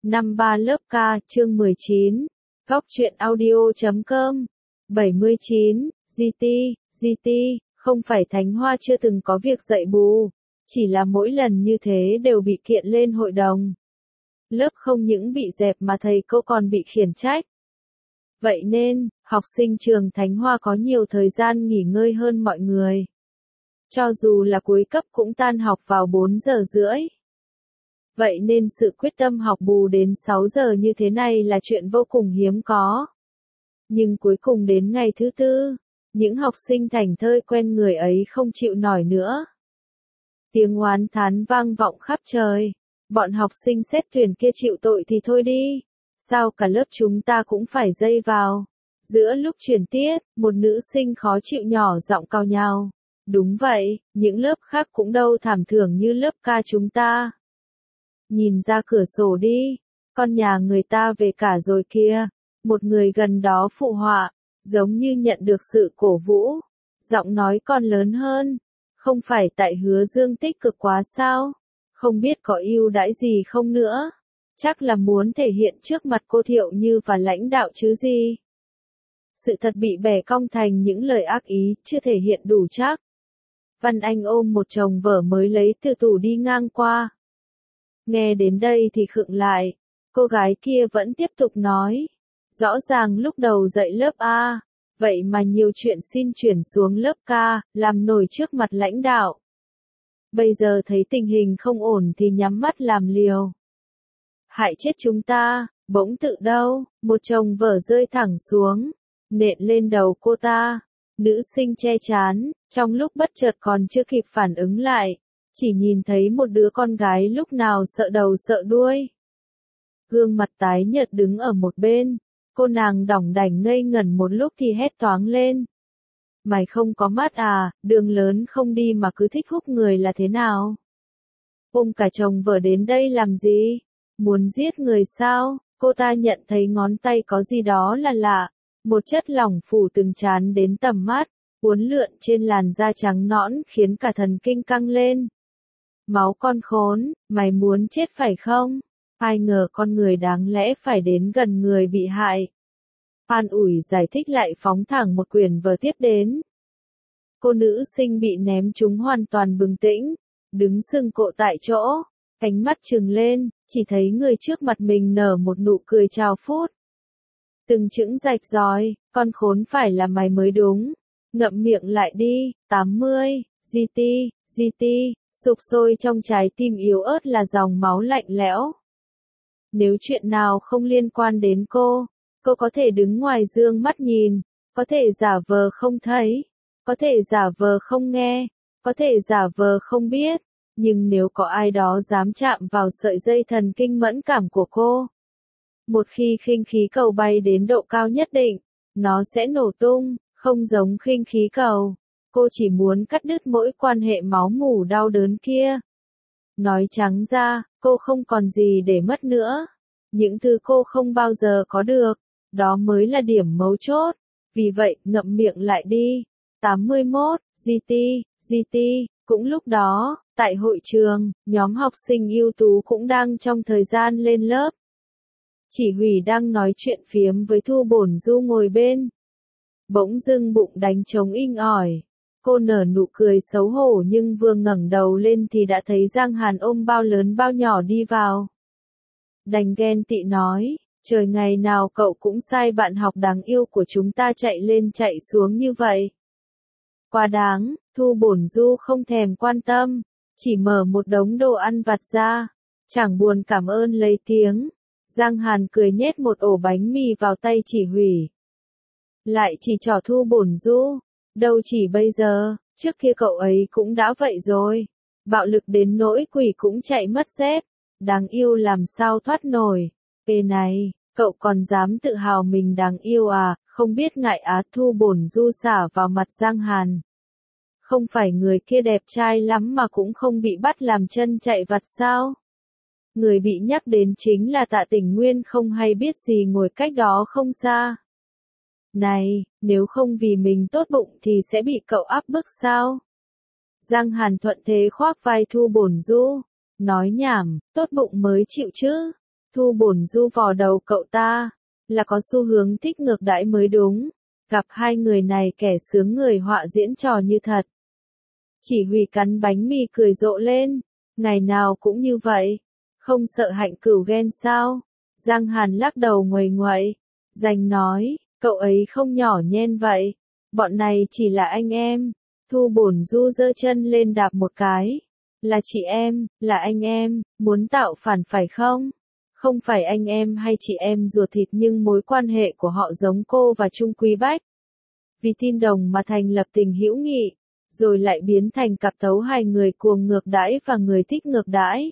Năm 3 lớp K, chương 19. Góc truyện audio.com. 79. GT, không phải Thánh Hoa chưa từng có việc dạy bù, chỉ là mỗi lần như thế đều bị kiện lên hội đồng. Lớp không những bị dẹp mà thầy cô còn bị khiển trách. Vậy nên, học sinh trường Thánh Hoa có nhiều thời gian nghỉ ngơi hơn mọi người. Cho dù là cuối cấp cũng tan học vào 4 giờ rưỡi. Vậy nên sự quyết tâm học bù đến 6 giờ như thế này là chuyện vô cùng hiếm có. Nhưng cuối cùng đến ngày thứ tư, những học sinh thành thơi quen người ấy không chịu nổi nữa. Tiếng oán thán vang vọng khắp trời. Bọn học sinh xét tuyển kia chịu tội thì thôi đi. Sao cả lớp chúng ta cũng phải dây vào? Giữa lúc chuyển tiết, một nữ sinh khó chịu nhỏ giọng cào nhào. Đúng vậy, những lớp khác cũng đâu thảm thưởng như lớp K chúng ta. Nhìn ra cửa sổ đi, con nhà người ta về cả rồi kia. Một người gần đó phụ họa, giống như nhận được sự cổ vũ. Giọng nói còn lớn hơn. Không phải tại Hứa Dương tích cực quá sao? Không biết có ưu đãi gì không nữa. Chắc là muốn thể hiện trước mặt cô Thiệu Như và lãnh đạo chứ gì. Sự thật bị bẻ cong thành những lời ác ý, chưa thể hiện đủ chắc. Văn Anh ôm một chồng vở mới lấy từ tủ đi ngang qua. Nghe đến đây thì khựng lại. Cô gái kia vẫn tiếp tục nói. Rõ ràng lúc đầu dạy lớp A, vậy mà nhiều chuyện xin chuyển xuống lớp K, làm nổi trước mặt lãnh đạo. Bây giờ thấy tình hình không ổn thì nhắm mắt làm liều. Hại chết chúng ta, bỗng tự đâu, một chồng vở rơi thẳng xuống, nện lên đầu cô ta. Nữ sinh che chán, trong lúc bất chợt còn chưa kịp phản ứng lại, chỉ nhìn thấy một đứa con gái lúc nào sợ đầu sợ đuôi. Gương mặt tái nhợt đứng ở một bên, cô nàng đỏng đảnh ngây ngẩn một lúc thì hét toáng lên. Mày không có mắt à, đường lớn không đi mà cứ thích húc người là thế nào? Ôm cả chồng vợ đến đây làm gì? Muốn giết người sao? Cô ta nhận thấy ngón tay có gì đó là lạ. Một chất lỏng phủ từng trán đến tầm mắt, uốn lượn trên làn da trắng nõn khiến cả thần kinh căng lên. Máu con khốn, mày muốn chết phải không? Ai ngờ con người đáng lẽ phải đến gần người bị hại. An ủi giải thích lại phóng thẳng một quyển vở tiếp đến. Cô nữ sinh bị ném trúng hoàn toàn bừng tỉnh, đứng sừng cộ tại chỗ, ánh mắt trừng lên, chỉ thấy người trước mặt mình nở một nụ cười trào phút. Từng chững rạch ròi, con khốn phải là mày mới đúng. Ngậm miệng lại đi, 80, GT, sục sôi trong trái tim yếu ớt là dòng máu lạnh lẽo. Nếu chuyện nào không liên quan đến cô có thể đứng ngoài dương mắt nhìn, có thể giả vờ không thấy, có thể giả vờ không nghe, có thể giả vờ không biết, nhưng nếu có ai đó dám chạm vào sợi dây thần kinh mẫn cảm của cô, một khi khinh khí cầu bay đến độ cao nhất định, nó sẽ nổ tung, không giống khinh khí cầu. Cô chỉ muốn cắt đứt mỗi quan hệ máu mủ đau đớn kia. Nói trắng ra, cô không còn gì để mất nữa. Những thứ cô không bao giờ có được, đó mới là điểm mấu chốt. Vì vậy, ngậm miệng lại đi. 81, GT, cũng lúc đó, tại hội trường, nhóm học sinh ưu tú cũng đang trong thời gian lên lớp. Chỉ huy đang nói chuyện phiếm với Thu Bổn Du ngồi bên. Bỗng dưng bụng đánh trống inh ỏi. Cô nở nụ cười xấu hổ nhưng vừa ngẩng đầu lên thì đã thấy Giang Hàn ôm bao lớn bao nhỏ đi vào. Đành ghen tị nói, trời ngày nào cậu cũng sai bạn học đáng yêu của chúng ta chạy lên chạy xuống như vậy. Quá đáng, Thu Bổn Du không thèm quan tâm, chỉ mở một đống đồ ăn vặt ra, chẳng buồn cảm ơn lấy tiếng. Giang Hàn cười nhét một ổ bánh mì vào tay chỉ huy. Lại chỉ trỏ Thu Bổn Du, đâu chỉ bây giờ, trước kia cậu ấy cũng đã vậy rồi. Bạo lực đến nỗi quỷ cũng chạy mất dép, đáng yêu làm sao thoát nổi. Ê này, cậu còn dám tự hào mình đáng yêu à, không biết ngại á. Thu Bổn Du xả vào mặt Giang Hàn. Không phải người kia đẹp trai lắm mà cũng không bị bắt làm chân chạy vặt sao? Người bị nhắc đến chính là Tạ Tỉnh Nguyên không hay biết gì ngồi cách đó không xa. Này, nếu không vì mình tốt bụng thì sẽ bị cậu áp bức sao? Giang Hàn thuận thế khoác vai Thu Bổn Du, nói nhảm, tốt bụng mới chịu chứ. Thu Bổn Du vò đầu cậu ta, là có xu hướng thích ngược đãi mới đúng. Gặp hai người này kẻ sướng người họa diễn trò như thật. Chỉ huy cắn bánh mì cười rộ lên, ngày nào cũng như vậy, không sợ Hạnh Cửu ghen sao? Giang Hàn lắc đầu nguầy nguậy, Danh nói, cậu ấy không nhỏ nhen vậy, bọn này chỉ là anh em. Thu Bổn Du giơ chân lên đạp một cái, là chị em, là anh em, muốn tạo phản phải không? Không phải anh em hay chị em ruột thịt nhưng mối quan hệ của họ giống cô và Trung Quý Bách. Vì tin đồng mà thành lập tình hữu nghị, rồi lại biến thành cặp tấu hai người cuồng ngược đãi và người thích ngược đãi.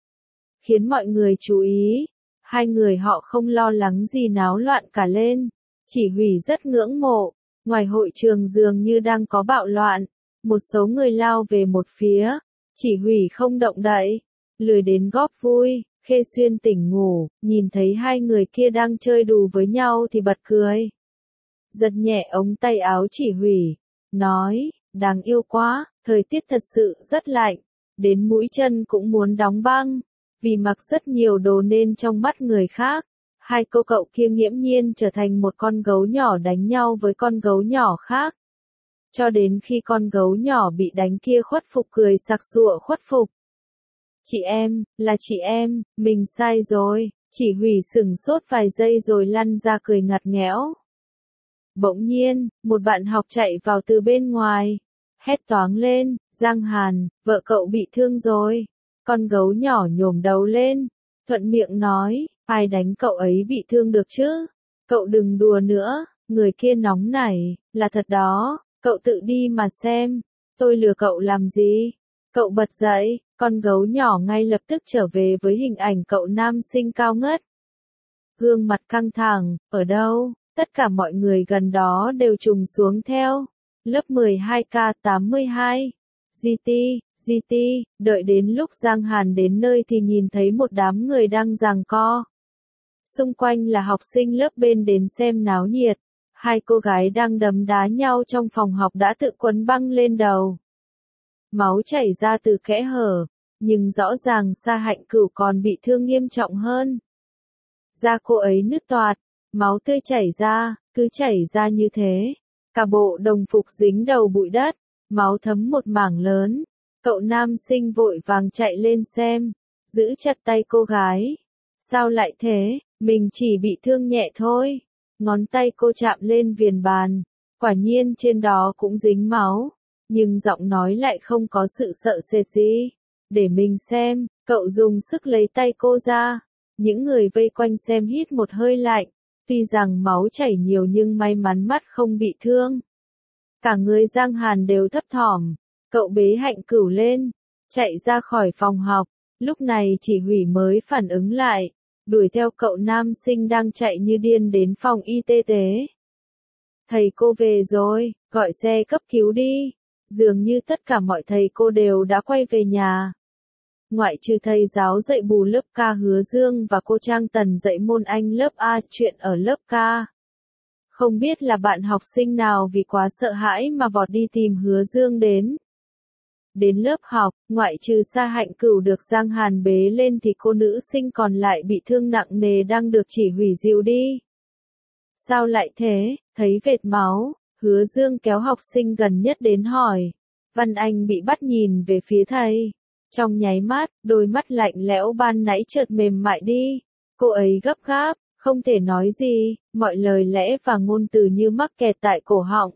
Khiến mọi người chú ý, hai người họ không lo lắng gì náo loạn cả lên, chỉ huy rất ngưỡng mộ, ngoài hội trường dường như đang có bạo loạn, một số người lao về một phía, chỉ huy không động đậy, lười đến góp vui. Khê Xuyên tỉnh ngủ, nhìn thấy hai người kia đang chơi đùa với nhau thì bật cười. Giật nhẹ ống tay áo chỉ huy, nói, đáng yêu quá, thời tiết thật sự rất lạnh, đến mũi chân cũng muốn đóng băng, vì mặc rất nhiều đồ nên trong mắt người khác, hai cô cậu kia nghiễm nhiên trở thành một con gấu nhỏ đánh nhau với con gấu nhỏ khác. Cho đến khi con gấu nhỏ bị đánh kia khuất phục cười sặc sụa khuất phục. Chị em, là chị em, mình sai rồi, chỉ huy sửng sốt vài giây rồi lăn ra cười ngặt nghẽo. Bỗng nhiên, một bạn học chạy vào từ bên ngoài, hét toáng lên, Giang Hàn, vợ cậu bị thương rồi. Con gấu nhỏ nhổm đầu lên, thuận miệng nói, ai đánh cậu ấy bị thương được chứ? Cậu đừng đùa nữa, người kia nóng nảy, là thật đó, cậu tự đi mà xem, tôi lừa cậu làm gì? Cậu bật dậy, con gấu nhỏ ngay lập tức trở về với hình ảnh cậu nam sinh cao ngất. Gương mặt căng thẳng, ở đâu? Tất cả mọi người gần đó đều trùng xuống theo. Lớp 12K82. GT, đợi đến lúc Giang Hàn đến nơi thì nhìn thấy một đám người đang giằng co. Xung quanh là học sinh lớp bên đến xem náo nhiệt. Hai cô gái đang đấm đá nhau trong phòng học đã tự quấn băng lên đầu. Máu chảy ra từ kẽ hở, nhưng rõ ràng Sa Hạnh Cửu còn bị thương nghiêm trọng hơn. Da cô ấy nứt toạc, máu tươi chảy ra, cứ chảy ra như thế. Cả bộ đồng phục dính đầu bụi đất, máu thấm một mảng lớn. Cậu nam sinh vội vàng chạy lên xem, giữ chặt tay cô gái. Sao lại thế, mình chỉ bị thương nhẹ thôi. Ngón tay cô chạm lên viền bàn, quả nhiên trên đó cũng dính máu. Nhưng giọng nói lại không có sự sợ sệt gì. Để mình xem, cậu dùng sức lấy tay cô ra. Những người vây quanh xem hít một hơi lạnh. Tuy rằng máu chảy nhiều nhưng may mắn mắt không bị thương. Cả người Giang Hàn đều thấp thỏm. Cậu bế Hạnh Cửu lên, chạy ra khỏi phòng học. Lúc này chỉ huy mới phản ứng lại, đuổi theo cậu nam sinh đang chạy như điên đến phòng y tế. Thầy cô về rồi, gọi xe cấp cứu đi. Dường như tất cả mọi thầy cô đều đã quay về nhà. Ngoại trừ thầy giáo dạy bù lớp K Hứa Dương và cô Trang Tần dạy môn Anh lớp A chuyện ở lớp K. Không biết là bạn học sinh nào vì quá sợ hãi mà vọt đi tìm Hứa Dương đến. Đến lớp học, ngoại trừ Sa Hạnh Cửu được Giang Hàn bế lên thì cô nữ sinh còn lại bị thương nặng nề đang được chỉ huy dìu đi. Sao lại thế, thấy vệt máu, Hứa Dương kéo học sinh gần nhất đến hỏi. Văn Anh bị bắt nhìn về phía thầy. Trong nháy mắt, đôi mắt lạnh lẽo ban nãy chợt mềm mại đi. Cô ấy gấp gáp, không thể nói gì, mọi lời lẽ và ngôn từ như mắc kẹt tại cổ họng.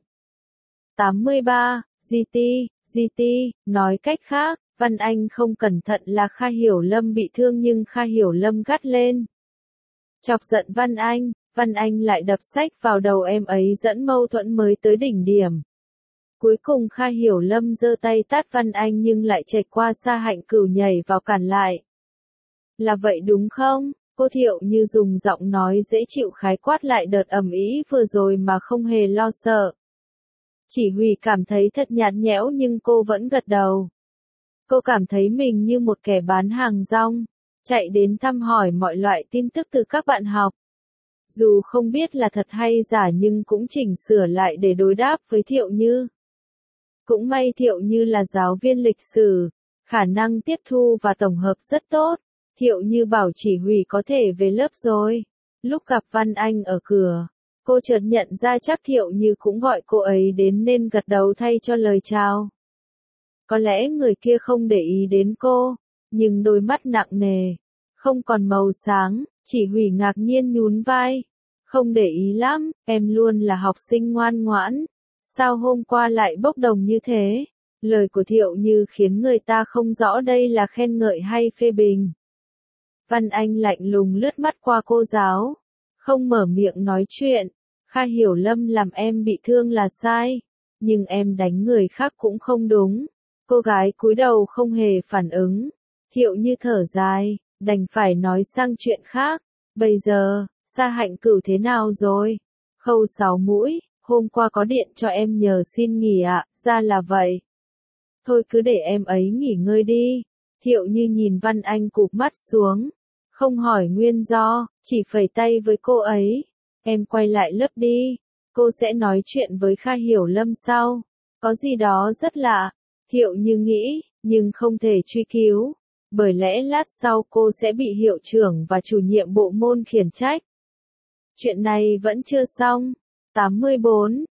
83. GT, nói cách khác, Văn Anh không cẩn thận là Kha Hiểu Lâm bị thương nhưng Kha Hiểu Lâm gắt lên. Chọc giận Văn Anh lại đập sách vào đầu em ấy dẫn mâu thuẫn mới tới đỉnh điểm. Cuối cùng Kha Hiểu Lâm giơ tay tát Văn Anh nhưng lại chệch qua Sa Hạnh Cửu nhảy vào cản lại. Là vậy đúng không? Cô Thiệu Như dùng giọng nói dễ chịu khái quát lại đợt ầm ĩ vừa rồi mà không hề lo sợ. Chỉ huy cảm thấy thật nhạt nhẽo nhưng cô vẫn gật đầu. Cô cảm thấy mình như một kẻ bán hàng rong, chạy đến thăm hỏi mọi loại tin tức từ các bạn học. Dù không biết là thật hay giả nhưng cũng chỉnh sửa lại để đối đáp với Thiệu Như. Cũng may Thiệu Như là giáo viên lịch sử, khả năng tiếp thu và tổng hợp rất tốt, Thiệu Như bảo chỉ huy có thể về lớp rồi. Lúc gặp Văn Anh ở cửa, cô chợt nhận ra chắc Thiệu Như cũng gọi cô ấy đến nên gật đầu thay cho lời chào. Có lẽ người kia không để ý đến cô, nhưng đôi mắt nặng nề, không còn màu sáng, chỉ huy ngạc nhiên nhún vai. Không để ý lắm, em luôn là học sinh ngoan ngoãn. Sao hôm qua lại bốc đồng như thế? Lời của Thiệu Như khiến người ta không rõ đây là khen ngợi hay phê bình. Văn Anh lạnh lùng lướt mắt qua cô giáo, không mở miệng nói chuyện. Kha Hiểu Lâm làm em bị thương là sai, nhưng em đánh người khác cũng không đúng. Cô gái cúi đầu không hề phản ứng. Thiệu Như thở dài, đành phải nói sang chuyện khác. Bây giờ, Sa Hạnh Cửu thế nào rồi? Khâu 6 mũi, hôm qua có điện cho em nhờ xin nghỉ ạ, ra là vậy. Thôi cứ để em ấy nghỉ ngơi đi. Thiệu Như nhìn Văn Anh cụp mắt xuống, không hỏi nguyên do, chỉ phẩy tay với cô ấy. Em quay lại lớp đi, cô sẽ nói chuyện với Kha Hiểu Lâm sau. Có gì đó rất lạ, Thiệu Như nghĩ, nhưng không thể truy cứu, bởi lẽ lát sau cô sẽ bị hiệu trưởng và chủ nhiệm bộ môn khiển trách. Chuyện này vẫn chưa xong. 84,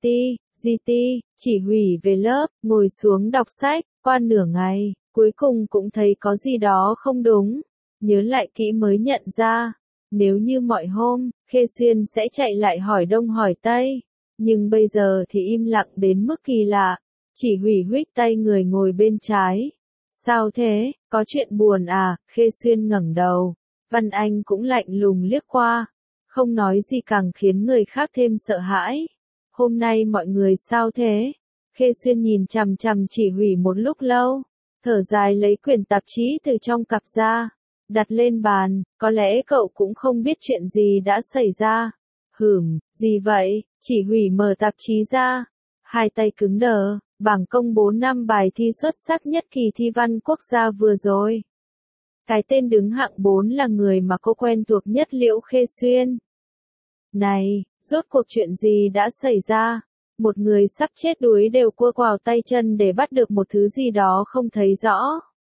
GT, chỉ huy về lớp, ngồi xuống đọc sách, qua nửa ngày, cuối cùng cũng thấy có gì đó không đúng. Nhớ lại kỹ mới nhận ra, nếu như mọi hôm, Khê Xuyên sẽ chạy lại hỏi đông hỏi tây, nhưng bây giờ thì im lặng đến mức kỳ lạ. Chỉ huy huých tay người ngồi bên trái. Sao thế, có chuyện buồn à? Khê Xuyên ngẩng đầu. Văn Anh cũng lạnh lùng liếc qua, không nói gì càng khiến người khác thêm sợ hãi. Hôm nay mọi người sao thế? Khê Xuyên nhìn chằm chằm chỉ huy một lúc lâu, thở dài lấy quyển tạp chí từ trong cặp ra, đặt lên bàn. Có lẽ cậu cũng không biết chuyện gì đã xảy ra. Gì vậy? Chỉ huy mở tạp chí ra, hai tay cứng đờ. Bảng công bố 5 bài thi xuất sắc nhất kỳ thi văn quốc gia vừa rồi. Cái tên đứng hạng 4 là người mà cô quen thuộc nhất, Liễu Khê Xuyên. Này, rốt cuộc chuyện gì đã xảy ra? Một người sắp chết đuối đều cua quào tay chân để bắt được một thứ gì đó không thấy rõ.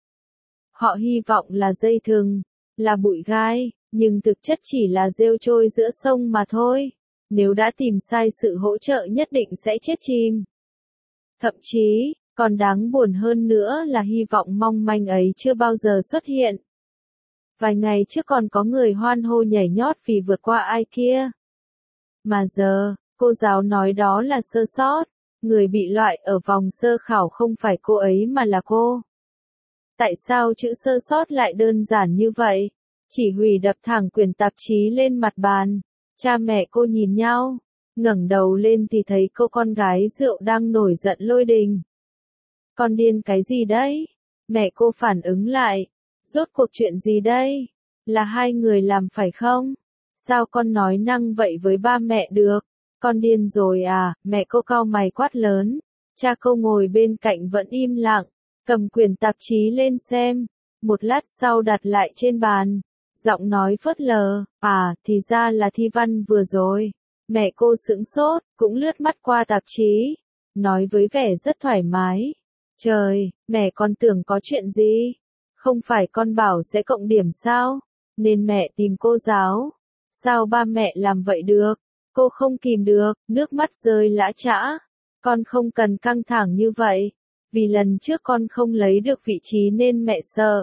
Họ hy vọng là dây thừng, là bụi gai, nhưng thực chất chỉ là rêu trôi giữa sông mà thôi. Nếu đã tìm sai sự hỗ trợ nhất định sẽ chết chìm. Thậm chí, còn đáng buồn hơn nữa là hy vọng mong manh ấy chưa bao giờ xuất hiện. Vài ngày trước còn có người hoan hô nhảy nhót vì vượt qua ai kia. Mà giờ, cô giáo nói đó là sơ sót. Người bị loại ở vòng sơ khảo không phải cô ấy mà là cô. Tại sao chữ sơ sót lại đơn giản như vậy? Chỉ huy đập thẳng quyển tạp chí lên mặt bàn. Cha mẹ cô nhìn nhau, ngẩng đầu lên thì thấy cô con gái rượu đang nổi giận lôi đình. Con điên cái gì đấy? Mẹ cô phản ứng lại. Rốt cuộc chuyện gì đây? Là hai người làm phải không? Sao con nói năng vậy với ba mẹ được? Con điên rồi à? Mẹ cô cau mày quát lớn. Cha cô ngồi bên cạnh vẫn im lặng, cầm quyển tạp chí lên xem. Một lát sau đặt lại trên bàn. Giọng nói phớt lờ. À, thì ra là thi văn vừa rồi. Mẹ cô sững sốt, cũng lướt mắt qua tạp chí, nói với vẻ rất thoải mái. Trời, mẹ con tưởng có chuyện gì? Không phải con bảo sẽ cộng điểm sao? Nên mẹ tìm cô giáo. Sao ba mẹ làm vậy được? Cô không kìm được, nước mắt rơi lã chã. Con không cần căng thẳng như vậy. Vì lần trước con không lấy được vị trí nên mẹ sợ.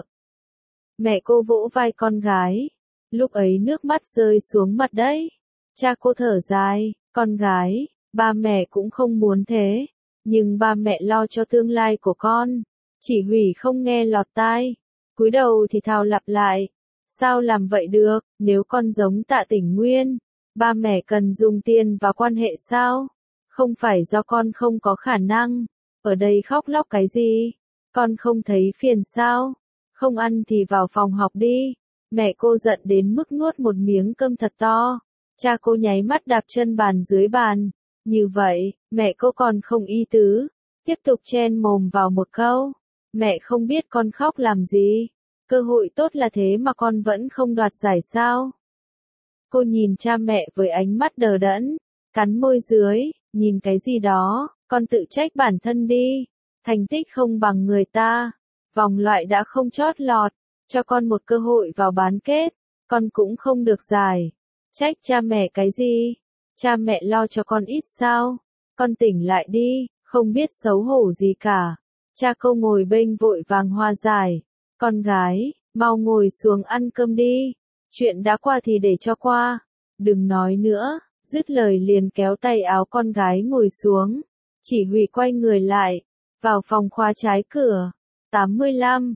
Mẹ cô vỗ vai con gái. Lúc ấy nước mắt rơi xuống mặt đấy. Cha cô thở dài, con gái, ba mẹ cũng không muốn thế. Nhưng ba mẹ lo cho tương lai của con. Chỉ huy không nghe lọt tai. Cúi đầu thì thào lặp lại. Sao làm vậy được, nếu con giống Tạ Tỉnh Nguyên? Ba mẹ cần dùng tiền và quan hệ sao? Không phải do con không có khả năng. Ở đây khóc lóc cái gì? Con không thấy phiền sao? Không ăn thì vào phòng học đi. Mẹ cô giận đến mức nuốt một miếng cơm thật to. Cha cô nháy mắt đạp chân bàn dưới bàn. Như vậy, mẹ cô còn không ý tứ. Tiếp tục chen mồm vào một câu. Mẹ không biết con khóc làm gì. Cơ hội tốt là thế mà con vẫn không đoạt giải sao. Cô nhìn cha mẹ với ánh mắt đờ đẫn. Cắn môi dưới, nhìn cái gì đó, con tự trách bản thân đi. Thành tích không bằng người ta. Vòng loại đã không chót lọt. cho con một cơ hội vào bán kết, con cũng không được giải. Trách cha mẹ cái gì? Cha mẹ lo cho con ít sao? Con tỉnh lại đi, không biết xấu hổ gì cả. Cha cô ngồi bênh vội vàng hòa giải. Con gái, mau ngồi xuống ăn cơm đi. Chuyện đã qua thì để cho qua. Đừng nói nữa. Dứt lời liền kéo tay áo con gái ngồi xuống. Chỉ huy quay người lại. Vào phòng khóa trái cửa. 85,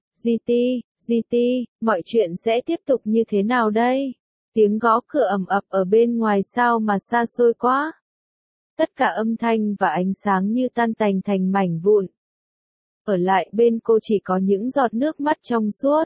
GT, mọi chuyện sẽ tiếp tục như thế nào đây? Tiếng gõ cửa ầm ập ở bên ngoài sao mà xa xôi quá. Tất cả âm thanh và ánh sáng như tan tành thành mảnh vụn. Ở lại bên cô chỉ có những giọt nước mắt trong suốt.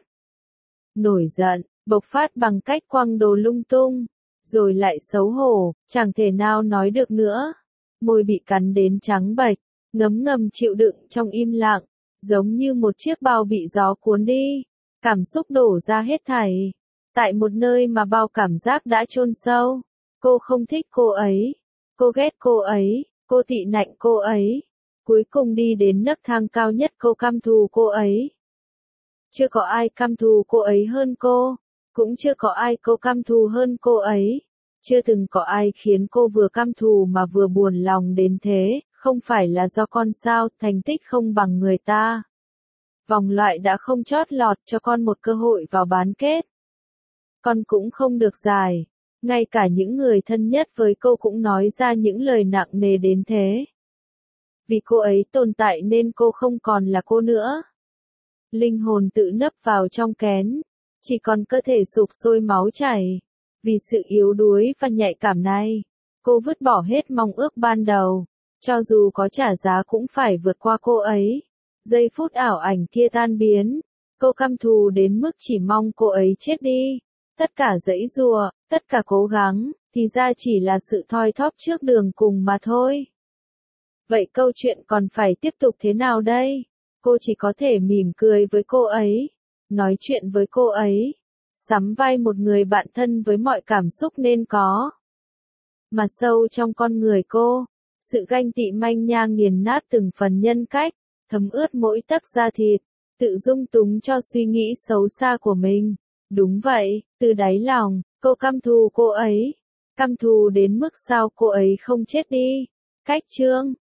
Nổi giận, bộc phát bằng cách quăng đồ lung tung, rồi lại xấu hổ, chẳng thể nào nói được nữa. Môi bị cắn đến trắng bệch, ngấm ngầm chịu đựng trong im lặng, giống như một chiếc bao bị gió cuốn đi. Cảm xúc đổ ra hết thảy. Tại một nơi mà bao cảm giác đã chôn sâu. Cô không thích cô ấy. Cô ghét cô ấy. Cô tị nạnh cô ấy. Cuối cùng đi đến nấc thang cao nhất cô căm thù cô ấy. Chưa có ai căm thù cô ấy hơn cô. Cũng chưa có ai cô căm thù hơn cô ấy. Chưa từng có ai khiến cô vừa căm thù mà vừa buồn lòng đến thế. Không phải là do con sao, thành tích không bằng người ta. Vòng loại đã không chót lọt cho con một cơ hội vào bán kết. Con cũng không được giải. Ngay cả những người thân nhất với cô cũng nói ra những lời nặng nề đến thế. Vì cô ấy tồn tại nên cô không còn là cô nữa. Linh hồn tự nấp vào trong kén. Chỉ còn cơ thể sụp sôi máu chảy. Vì sự yếu đuối và nhạy cảm này, cô vứt bỏ hết mong ước ban đầu. Cho dù có trả giá cũng phải vượt qua cô ấy. Giây phút ảo ảnh kia tan biến. Cô căm thù đến mức chỉ mong cô ấy chết đi. Tất cả giãy giụa, tất cả cố gắng, thì ra chỉ là sự thoi thóp trước đường cùng mà thôi. Vậy câu chuyện còn phải tiếp tục thế nào đây? Cô chỉ có thể mỉm cười với cô ấy, nói chuyện với cô ấy, sắm vai một người bạn thân với mọi cảm xúc nên có. Mà sâu trong con người cô, sự ganh tị manh nha nghiền nát từng phần nhân cách, thấm ướt mỗi tấc da thịt, tự dung túng cho suy nghĩ xấu xa của mình. Đúng vậy, từ đáy lòng, cô căm thù cô ấy. Căm thù đến mức sao cô ấy không chết đi. Cách chương